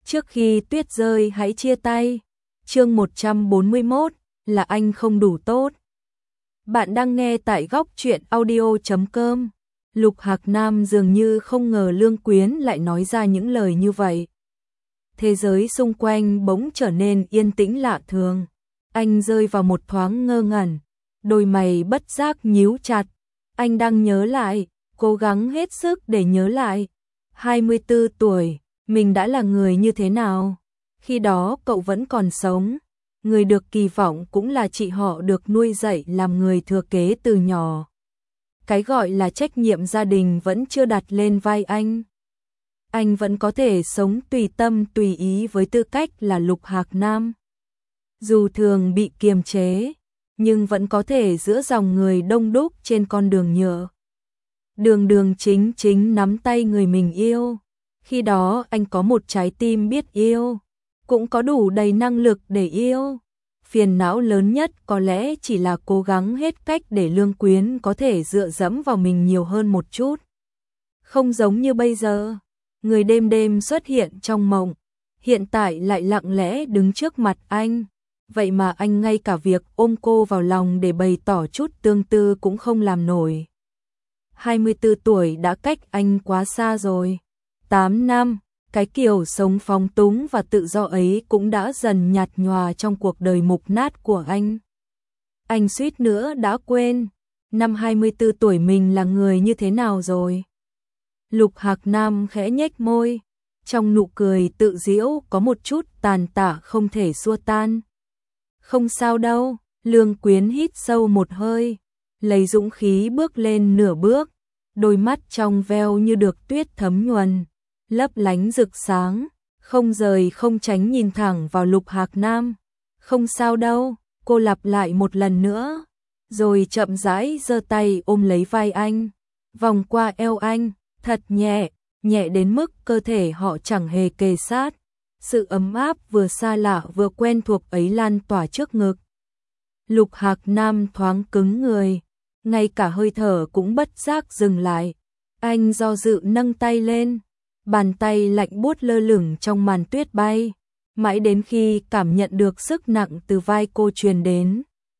Trước khi tuyết rơi hãy chia tay. Chương 141 là anh không đủ tốt. Bạn đang nghe tại góc truyện audio.com. Lục Hạc Nam dường như không ngờ Lương Quyến lại nói ra những lời như vậy. Thế giới xung quanh bỗng trở nên yên tĩnh lạ thường. Anh rơi vào một thoáng ngơ ngẩn, đôi mày bất giác nhíu chặt. Anh đang nhớ lại, cố gắng hết sức để nhớ lại. 24 tuổi, mình đã là người như thế nào? Khi đó cậu vẫn còn sống. Người được kỳ vọng cũng là chị họ được nuôi dạy làm người thừa kế từ nhỏ. Cái gọi là trách nhiệm gia đình vẫn chưa đặt lên vai anh. Anh vẫn có thể sống tùy tâm tùy ý với tư cách là Lục Hạc Nam. Dù thường bị kiềm chế, nhưng vẫn có thể giữa dòng người đông đúc trên con đường nhựa. Đường chính chính nắm tay người mình yêu. Khi đó anh có một trái tim biết yêu, cũng có đủ đầy năng lực để yêu. Phiền não lớn nhất có lẽ chỉ là cố gắng hết cách để Lương Quyến có thể dựa dẫm vào mình nhiều hơn một chút. Không giống như bây giờ, người đêm đêm xuất hiện trong mộng, hiện tại lại lặng lẽ đứng trước mặt anh. Vậy mà anh ngay cả việc ôm cô vào lòng để bày tỏ chút tương tư cũng không làm nổi. 24 tuổi đã cách anh quá xa rồi. 8 năm, cái kiểu sống phóng túng và tự do ấy cũng đã dần nhạt nhòa trong cuộc đời mục nát của anh. Anh suýt nữa đã quên, năm 24 tuổi mình là người như thế nào rồi. Lục Hạc Nam khẽ nhếch môi, trong nụ cười tự giễu có một chút tàn tạ không thể xua tan. Không sao đâu, Lương Quyến hít sâu một hơi, lấy dũng khí bước lên nửa bước, đôi mắt trong veo như được tuyết thấm nhuần, lấp lánh rực sáng, không rời không tránh nhìn thẳng vào Lục Hạc Nam. Không sao đâu, cô lặp lại một lần nữa, rồi chậm rãi giơ tay ôm lấy vai anh, vòng qua eo anh, thật nhẹ, nhẹ đến mức cơ thể họ chẳng hề kề sát. Sự ấm áp vừa xa lạ vừa quen thuộc ấy lan tỏa trước ngực. Lục Hạc Nam thoáng cứng người, ngay cả hơi thở cũng bất giác dừng lại. Anh do dự nâng tay lên, bàn tay lạnh buốt lơ lửng trong màn tuyết bay, mãi đến khi cảm nhận được sức nặng từ vai cô truyền đến.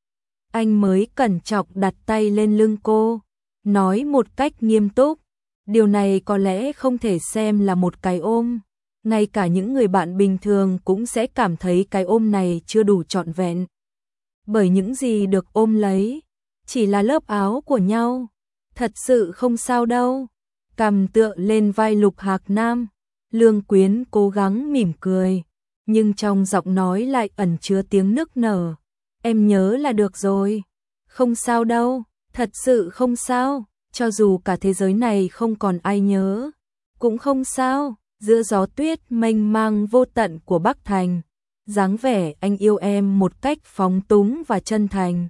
Anh mới cẩn trọng đặt tay lên lưng cô, nói một cách nghiêm túc, điều này có lẽ không thể xem là một cái ôm. Ngay cả những người bạn bình thường cũng sẽ cảm thấy cái ôm này chưa đủ trọn vẹn. Bởi những gì được ôm lấy chỉ là lớp áo của nhau. Thật sự không sao đâu. Cằm tựa lên vai Lục Hạc Nam, Lương Quyến cố gắng mỉm cười, nhưng trong giọng nói lại ẩn chứa tiếng nức nở. Em nhớ là được rồi. Không sao đâu, thật sự không sao. Cho dù cả thế giới này không còn ai nhớ, cũng không sao. Giữa gió tuyết mênh mang vô tận của Bắc Thành, dáng vẻ anh yêu em một cách phóng túng và chân thành.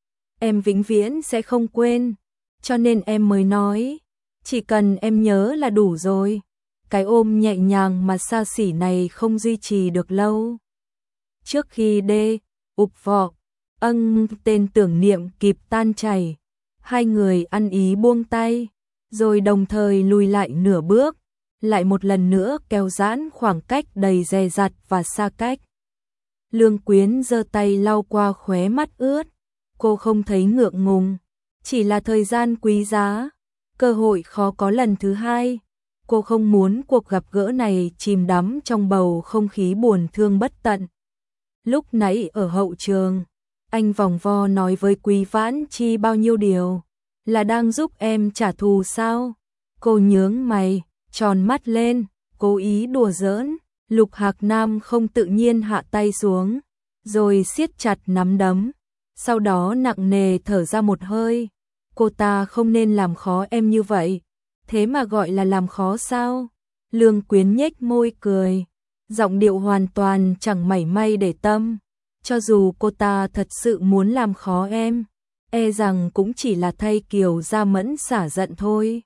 Em vĩnh viễn sẽ không quên, cho nên em mới nói, chỉ cần em nhớ là đủ rồi. Cái ôm nhẹ nhàng mà xa xỉ này không duy trì được lâu. Trước khi ụp vọ, tên tưởng niệm kịp tan chảy, hai người ăn ý buông tay, rồi đồng thời lùi lại nửa bước. Lại một lần nữa kéo giãn khoảng cách đầy dè dặt và xa cách. Lương Quyến giơ tay lau qua khóe mắt ướt. Cô không thấy ngượng ngùng, chỉ là thời gian quý giá, cơ hội khó có lần thứ hai. Cô không muốn cuộc gặp gỡ này chìm đắm trong bầu không khí buồn thương bất tận. Lúc nãy ở hậu trường, anh vòng vo nói với Quý Vãn Chi bao nhiêu điều, là đang giúp em trả thù sao? Cô nhướng mày, tròn mắt lên, cố ý đùa giỡn. Lục Hạc Nam không tự nhiên hạ tay xuống, rồi siết chặt nắm đấm, sau đó nặng nề thở ra một hơi. Cô ta không nên làm khó em như vậy, thế mà gọi là làm khó sao? Lương Quyến nhếch môi cười, giọng điệu hoàn toàn chẳng mảy may để tâm. Cho dù cô ta thật sự muốn làm khó em, e rằng cũng chỉ là thay Kiều Gia Mẫn xả giận thôi.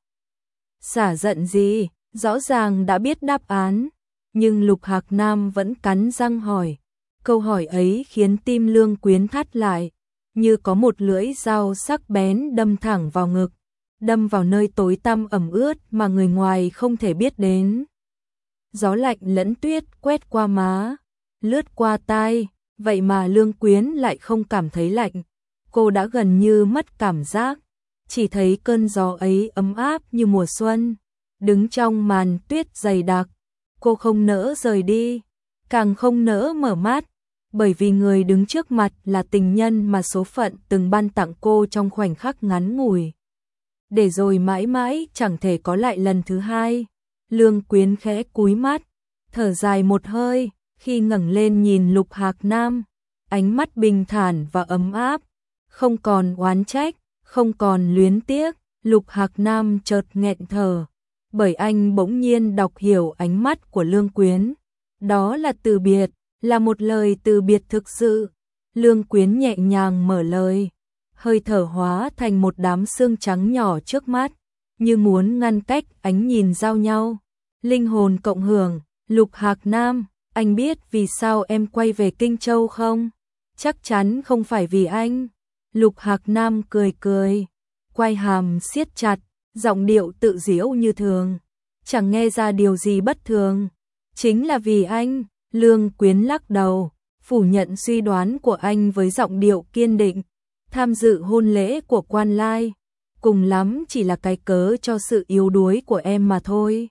Xả giận gì? Rõ ràng đã biết đáp án, nhưng Lục Hạc Nam vẫn cắn răng hỏi. Câu hỏi ấy khiến tim Lương Quyến thắt lại, như có một lưỡi dao sắc bén đâm thẳng vào ngực, đâm vào nơi tối tăm ẩm ướt mà người ngoài không thể biết đến. gió lạnh lẫn tuyết quét qua má, lướt qua tai, vậy mà Lương Quyến lại không cảm thấy lạnh. Cô đã gần như mất cảm giác, chỉ thấy cơn gió ấy ấm áp như mùa xuân. Đứng trong màn tuyết dày đặc, cô không nỡ rời đi, càng không nỡ mở mắt, bởi vì người đứng trước mặt là tình nhân mà số phận từng ban tặng cô trong khoảnh khắc ngắn ngủi, để rồi mãi mãi chẳng thể có lại lần thứ hai. Lương Quyến khẽ cúi mắt, thở dài một hơi, khi ngẩng lên nhìn Lục Hạc Nam, ánh mắt bình thản và ấm áp, không còn oán trách, không còn luyến tiếc. Lục Hạc Nam chợt nghẹn thở, bởi anh bỗng nhiên đọc hiểu ánh mắt của Lương Quyến. Đó là từ biệt, là một lời từ biệt thực sự. Lương Quyến nhẹ nhàng mở lời, hơi thở hóa thành một đám sương trắng nhỏ trước mắt, như muốn ngăn cách ánh nhìn giao nhau. Linh hồn cộng hưởng. Lục Hạc Nam, anh biết vì sao em quay về Kinh Châu không? Chắc chắn không phải vì anh. Lục Hạc Nam cười cười, quai hàm siết chặt, giọng điệu tự giễu như thường, chẳng nghe ra điều gì bất thường. Chính là vì anh. Lương Quyến lắc đầu, phủ nhận suy đoán của anh với giọng điệu kiên định. Tham dự hôn lễ của Quan Lai, cùng lắm chỉ là cái cớ cho sự yếu đuối của em mà thôi.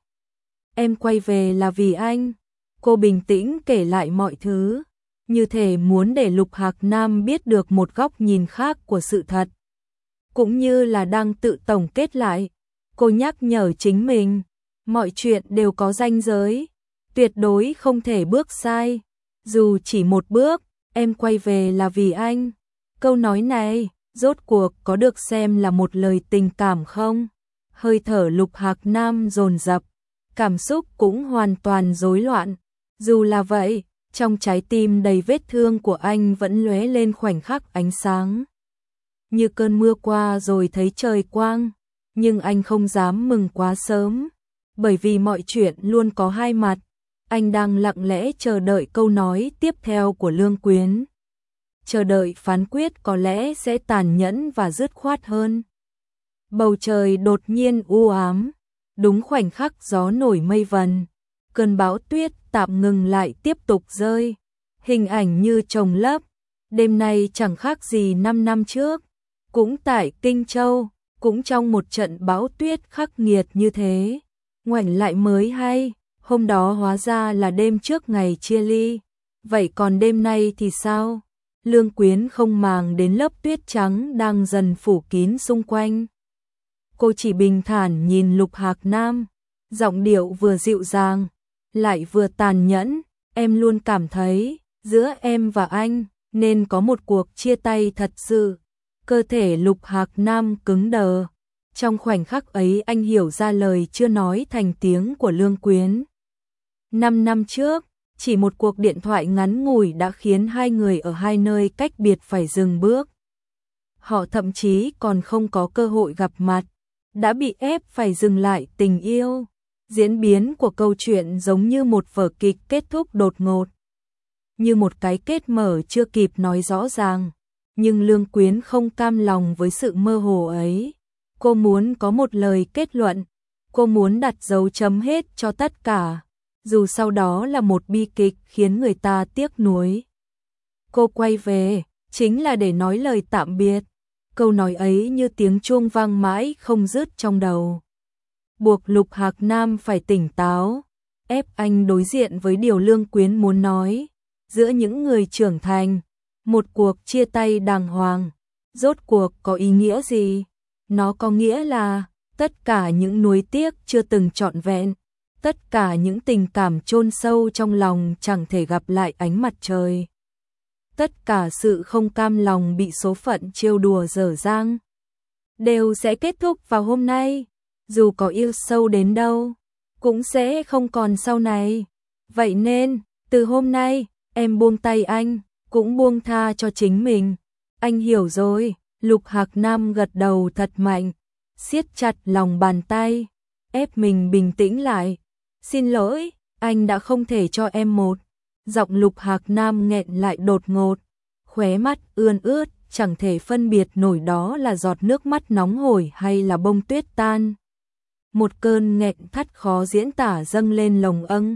Em quay về là vì anh. Cô bình tĩnh kể lại mọi thứ, như thể muốn để Lục Hạc Nam biết được một góc nhìn khác của sự thật. Cũng như là đang tự tổng kết lại, cô nhắc nhở chính mình, mọi chuyện đều có ranh giới, tuyệt đối không thể bước sai. Dù chỉ một bước, em quay về là vì anh. Câu nói này, rốt cuộc có được xem là một lời tình cảm không? Hơi thở Lục Hạc Nam dồn dập, cảm xúc cũng hoàn toàn rối loạn. Dù là vậy, trong trái tim đầy vết thương của anh vẫn lóe lên khoảnh khắc ánh sáng. Như cơn mưa qua rồi thấy trời quang, nhưng anh không dám mừng quá sớm, bởi vì mọi chuyện luôn có hai mặt. Anh đang lặng lẽ chờ đợi câu nói tiếp theo của Lương Quyến. Chờ đợi phán quyết có lẽ sẽ tàn nhẫn và dứt khoát hơn. Bầu trời đột nhiên u ám, đúng khoảnh khắc gió nổi mây vần, cơn bão tuyết tạm ngừng lại tiếp tục rơi, hình ảnh như chồng lấp. Đêm nay chẳng khác gì 5 năm trước, cũng tại Kinh Châu, cũng trong một trận bão tuyết khắc nghiệt như thế. Ngoảnh lại mới hay, hôm đó hóa ra là đêm trước ngày chia ly. Vậy còn đêm nay thì sao? Lương Quyến không màng đến lớp tuyết trắng đang dần phủ kín xung quanh. Cô chỉ bình thản nhìn Lục Hạc Nam, giọng điệu vừa dịu dàng, lại vừa tàn nhẫn. Em luôn cảm thấy, giữa em và anh, nên có một cuộc chia tay thật sự. Cơ thể Lục Hạc Nam cứng đờ. Trong khoảnh khắc ấy anh hiểu ra lời chưa nói thành tiếng của Lương Quyến. 5 năm trước, chỉ một cuộc điện thoại ngắn ngủi đã khiến hai người ở hai nơi cách biệt phải dừng bước. Họ thậm chí còn không có cơ hội gặp mặt, đã bị ép phải dừng lại tình yêu. Diễn biến của câu chuyện giống như một vở kịch kết thúc đột ngột, như một cái kết mở chưa kịp nói rõ ràng. Nhưng Lương Quyến không cam lòng với sự mơ hồ ấy. Cô muốn có một lời kết luận, cô muốn đặt dấu chấm hết cho tất cả, dù sau đó là một bi kịch khiến người ta tiếc nuối. Cô quay về, chính là để nói lời tạm biệt. Câu nói ấy như tiếng chuông vang mãi không dứt trong đầu, buộc Lục Hạc Nam phải tỉnh táo, ép anh đối diện với điều Lương Quyến muốn nói. Giữa những người trưởng thành, một cuộc chia tay đàng hoàng, rốt cuộc có ý nghĩa gì? Nó có nghĩa là tất cả những nuối tiếc chưa từng trọn vẹn, tất cả những tình cảm chôn sâu trong lòng chẳng thể gặp lại ánh mặt trời, tất cả sự không cam lòng bị số phận trêu đùa dở dang, đều sẽ kết thúc vào hôm nay. Dù có yêu sâu đến đâu, cũng sẽ không còn sau này. Vậy nên, từ hôm nay, em buông tay anh, cũng buông tha cho chính mình. Anh hiểu rồi. Lục Hạc Nam gật đầu thật mạnh, siết chặt lòng bàn tay, ép mình bình tĩnh lại. Xin lỗi, anh đã không thể cho em một. Giọng Lục Hạc Nam nghẹn lại đột ngột, khóe mắt ươn ướt, chẳng thể phân biệt nổi đó là giọt nước mắt nóng hổi hay là bông tuyết tan. Một cơn nghẹn thắt khó diễn tả dâng lên lồng âng.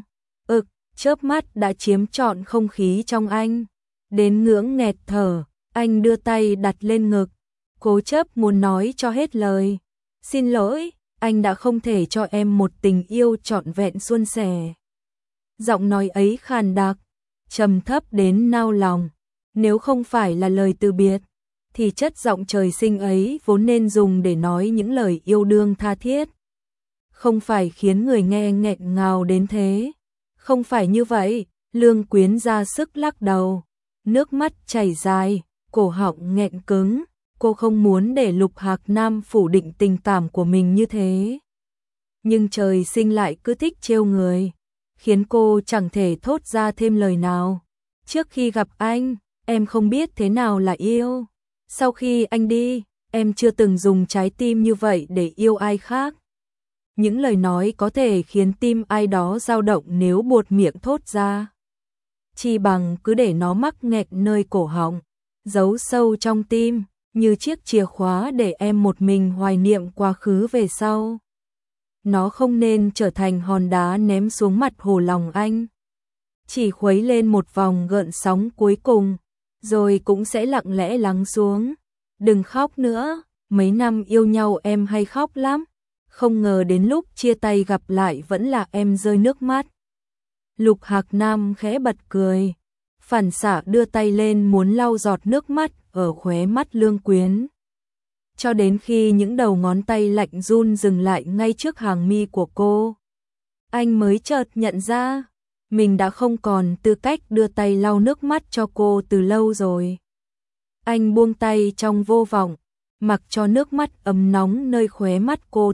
Chớp mắt đã chiếm trọn không khí trong anh, đến ngưỡng nghẹt thở, anh đưa tay đặt lên ngực, cố chấp muốn nói cho hết lời. Xin lỗi, anh đã không thể cho em một tình yêu trọn vẹn suôn sẻ. Giọng nói ấy khàn đặc, trầm thấp đến nao lòng, nếu không phải là lời từ biệt, thì chất giọng trời sinh ấy vốn nên dùng để nói những lời yêu đương tha thiết. Không phải khiến người nghe nghẹn ngào đến thế. Không phải như vậy, Lương Quyến ra sức lắc đầu, nước mắt chảy dài, cổ họng nghẹn cứng, cô không muốn để Lục Hạc Nam phủ định tình cảm của mình như thế. Nhưng trời sinh lại cứ thích trêu người, khiến cô chẳng thể thốt ra thêm lời nào. Trước khi gặp anh, em không biết thế nào là yêu. Sau khi anh đi, em chưa từng dùng trái tim như vậy để yêu ai khác. Những lời nói có thể khiến tim ai đó dao động nếu buột miệng thốt ra. Chi bằng cứ để nó mắc nghẹn nơi cổ họng, giấu sâu trong tim, như chiếc chìa khóa để em một mình hoài niệm quá khứ về sau. Nó không nên trở thành hòn đá ném xuống mặt hồ lòng anh. Chỉ khuấy lên một vòng gợn sóng cuối cùng, rồi cũng sẽ lặng lẽ lắng xuống. Đừng khóc nữa, mấy năm yêu nhau em hay khóc lắm. Không ngờ đến lúc chia tay gặp lại vẫn là em rơi nước mắt. Lục Hạc Nam khẽ bật cười, phản xạ đưa tay lên muốn lau giọt nước mắt ở khóe mắt Lương Quyến. Cho đến khi những đầu ngón tay lạnh run dừng lại ngay trước hàng mi của cô, anh mới chợt nhận ra, mình đã không còn tư cách đưa tay lau nước mắt cho cô từ lâu rồi. Anh buông tay trong vô vọng, mặc cho nước mắt ấm nóng nơi khóe mắt cô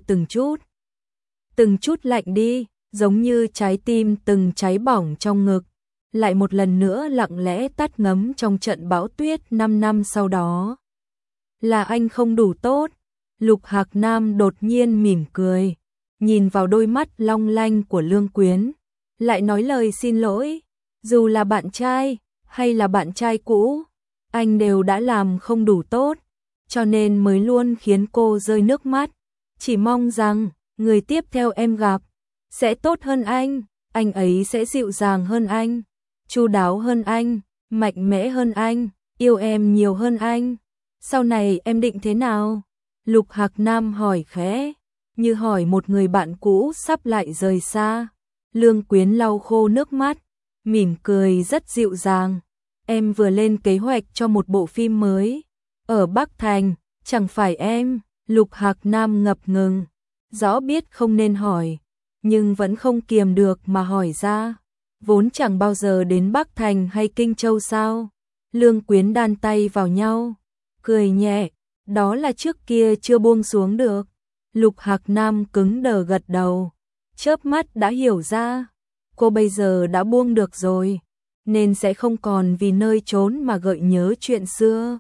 từng chút lạnh đi, giống như trái tim từng cháy bỏng trong ngực, lại một lần nữa lặng lẽ tắt ngấm trong trận bão tuyết 5 năm sau đó. Là anh không đủ tốt. Lục Hạc Nam đột nhiên mỉm cười, nhìn vào đôi mắt long lanh của Lương Quyến, lại nói lời xin lỗi. Dù là bạn trai hay là bạn trai cũ, anh đều đã làm không đủ tốt, cho nên mới luôn khiến cô rơi nước mắt. Chỉ mong rằng người tiếp theo em gặp sẽ tốt hơn anh ấy sẽ dịu dàng hơn anh, chu đáo hơn anh, mạnh mẽ hơn anh, yêu em nhiều hơn anh. Sau này em định thế nào? Lục Hạc Nam hỏi khẽ, như hỏi một người bạn cũ sắp lại rời xa. Lương Quyến lau khô nước mắt, mỉm cười rất dịu dàng. Em vừa lên kế hoạch cho một bộ phim mới ở Bắc Thành, chẳng phải em? Lục Hạc Nam ngập ngừng, rõ biết không nên hỏi, nhưng vẫn không kiềm được mà hỏi ra. Vốn chẳng bao giờ đến Bắc Thành hay Kinh Châu sao? Lương Quyến đan tay vào nhau, cười nhẹ, đó là trước kia chưa buông xuống được. Lục Hạc Nam cứng đờ gật đầu, chớp mắt đã hiểu ra, cô bây giờ đã buông được rồi, nên sẽ không còn vì nơi trốn mà gợi nhớ chuyện xưa.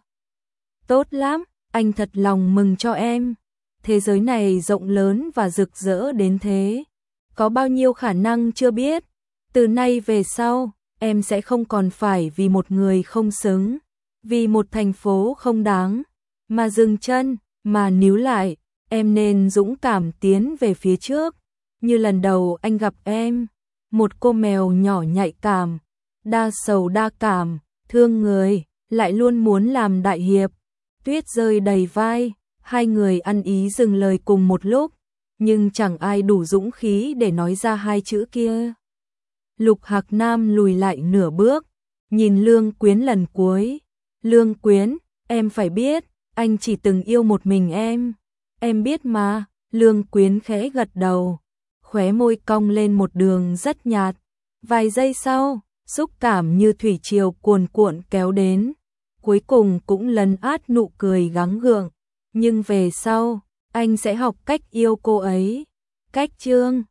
Tốt lắm, anh thật lòng mừng cho em. Thế giới này rộng lớn và rực rỡ đến thế, có bao nhiêu khả năng chưa biết. Từ nay về sau, em sẽ không còn phải vì một người không xứng, vì một thành phố không đáng, mà dừng chân, mà níu lại. Em nên dũng cảm tiến về phía trước, như lần đầu anh gặp em, một cô mèo nhỏ nhạy cảm, đa sầu đa cảm, thương người, lại luôn muốn làm đại hiệp. Tuyết rơi đầy vai, hai người ăn ý dừng lời cùng một lúc, nhưng chẳng ai đủ dũng khí để nói ra hai chữ kia. Lục Hạc Nam lùi lại nửa bước, nhìn Lương Quyến lần cuối. Lương Quyến, em phải biết, anh chỉ từng yêu một mình em. Em biết mà. Lương Quyến khẽ gật đầu, khóe môi cong lên một đường rất nhạt. Vài giây sau, xúc cảm như thủy triều cuồn cuộn kéo đến, cuối cùng cũng lấn át nụ cười gắng gượng. Nhưng về sau, anh sẽ học cách yêu cô ấy. Cách chương